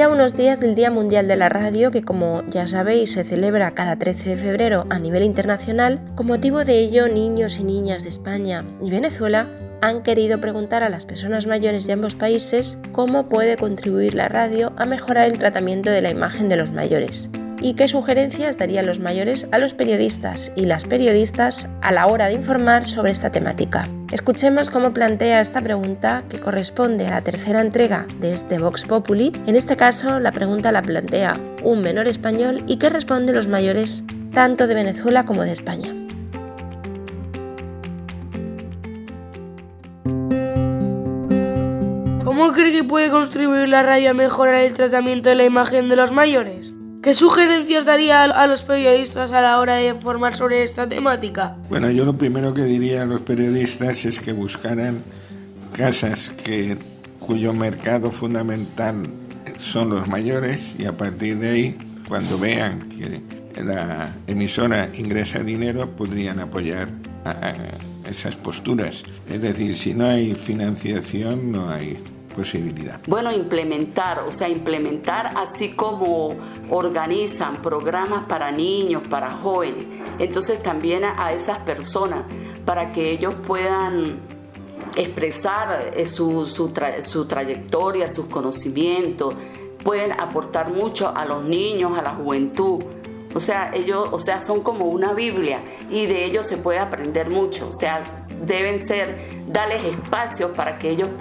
ya unos días del Día Mundial de la Radio, que como ya sabéis se celebra cada 13 de febrero a nivel internacional. Con motivo de ello, niños y niñas de España y Venezuela han querido preguntar a las personas mayores de ambos países cómo puede contribuir la radio a mejorar el tratamiento de la imagen de los mayores y qué sugerencias darían los mayores a los periodistas y las periodistas a la hora de informar sobre esta temática. Escuchemos cómo plantea esta pregunta, que corresponde a la tercera entrega de este Vox Populi. En este caso, la pregunta la plantea un menor español y que responden los mayores tanto de Venezuela como de España. ¿Cómo cree que puede contribuir la radio a mejorar el tratamiento de la imagen de los mayores? ¿Qué sugerencias daría a los periodistas a la hora de informar sobre esta temática? Bueno, yo lo primero que diría a los periodistas es que buscaran casas cuyo mercado fundamental son los mayores, y a partir de ahí, cuando vean que la emisora ingresa dinero, podrían apoyar a esas posturas. Es decir, si no hay financiación, no hay posibilidad. Bueno, implementar así como organizan programas para niños, para jóvenes, entonces también a esas personas, para que ellos puedan expresar su trayectoria, sus conocimientos, pueden aportar mucho a los niños, a la juventud. Ellos son como una Biblia, y de ellos se puede aprender mucho. Deben darles espacios para que ellos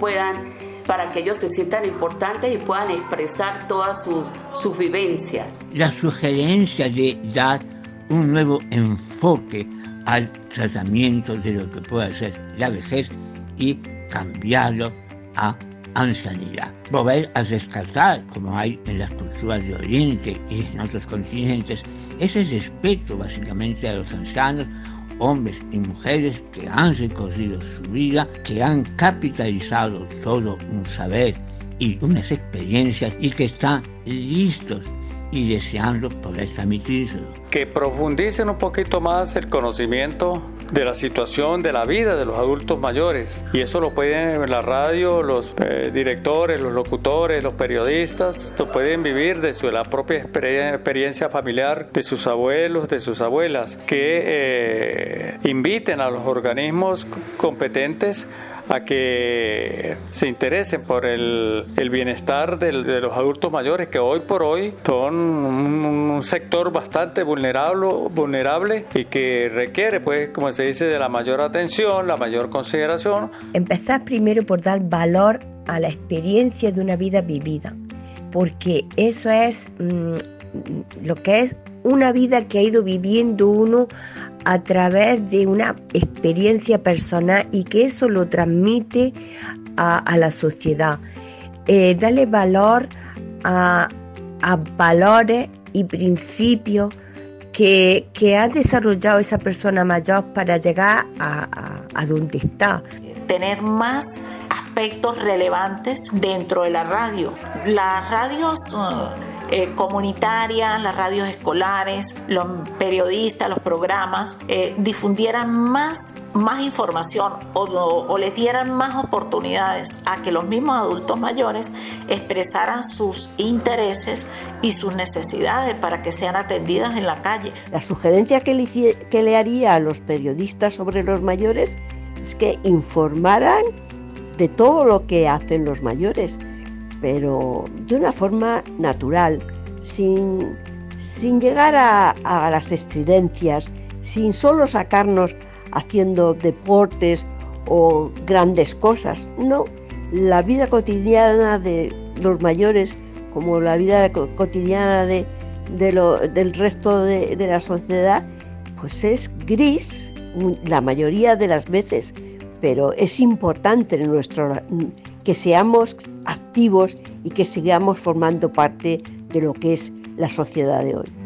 se sientan importantes y puedan expresar todas sus vivencias. La sugerencia de dar un nuevo enfoque al tratamiento de lo que puede ser la vejez y cambiarlo a ancianidad. Volver a rescatar, como hay en las culturas de Oriente y en otros continentes, ese respeto básicamente a los ancianos, hombres y mujeres que han recorrido su vida, que han capitalizado todo un saber y unas experiencias y que están listos y deseando poder transmitírselo. Que profundicen un poquito más el conocimiento de la situación de la vida de los adultos mayores, y eso lo pueden en la radio los directores, los locutores, los periodistas, lo pueden vivir de la propia experiencia familiar de sus abuelos, de sus abuelas, que inviten a los organismos competentes a que se interesen por el bienestar de los adultos mayores, que hoy por hoy son un sector bastante vulnerable y que requiere, pues, como se dice, de la mayor atención, la mayor consideración. Empezar primero por dar valor a la experiencia de una vida vivida, porque eso es lo que es una vida que ha ido viviendo uno a través de una experiencia personal, y que eso lo transmite a la sociedad. Darle valor a valores y principios que ha desarrollado esa persona mayor para llegar a donde está. Tener más aspectos relevantes dentro de la radio. Las radios comunitarias, las radios escolares, los periodistas, los programas difundieran más información o les dieran más oportunidades a que los mismos adultos mayores expresaran sus intereses y sus necesidades para que sean atendidas en la calle. La sugerencia que le haría a los periodistas sobre los mayores es que informaran de todo lo que hacen los mayores, pero de una forma natural, sin llegar a las estridencias, sin solo sacarnos haciendo deportes o grandes cosas. No, la vida cotidiana de los mayores, como la vida cotidiana del resto de la sociedad, pues es gris la mayoría de las veces, pero es importante que seamos activos y que sigamos formando parte de lo que es la sociedad de hoy.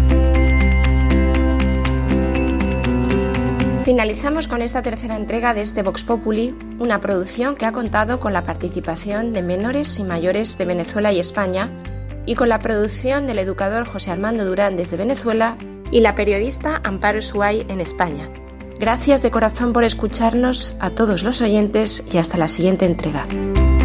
Finalizamos con esta tercera entrega de este Vox Populi, una producción que ha contado con la participación de menores y mayores de Venezuela y España, y con la producción del educador José Armando Durán desde Venezuela y la periodista Amparo Suay en España. Gracias de corazón por escucharnos a todos los oyentes y hasta la siguiente entrega.